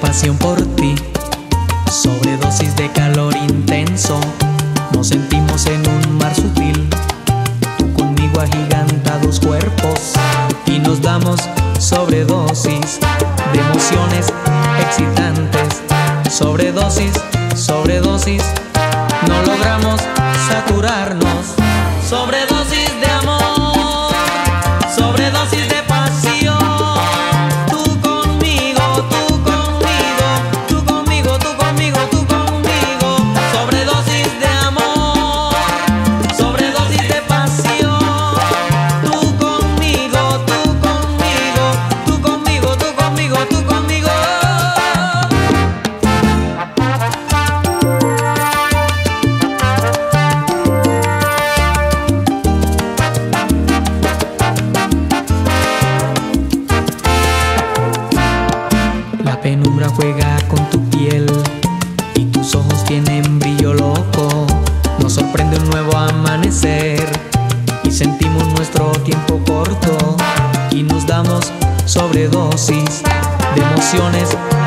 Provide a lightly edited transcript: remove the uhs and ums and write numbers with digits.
pasión por ti, sobredosis de calor intenso. Nos sentimos en un mar sutil, tú conmigo agigantados cuerpos, y nos damos sobredosis de emociones excitantes. Sobredosis, sobredosis, no logramos saturarnos. Sobredosis de amor, sobredosis de pasión. Tú conmigo, tú conmigo, tú conmigo, tú conmigo, tú conmigo. Sobredosis de amor, sobredosis de pasión. Tú conmigo, tú conmigo, tú conmigo, tú conmigo, tú conmigo. La penumbra juega con tu piel y tus ojos tienen brillo loco. Nos sorprende un nuevo amanecer y sentimos nuestro tiempo corto, y nos damos sobredosis de emociones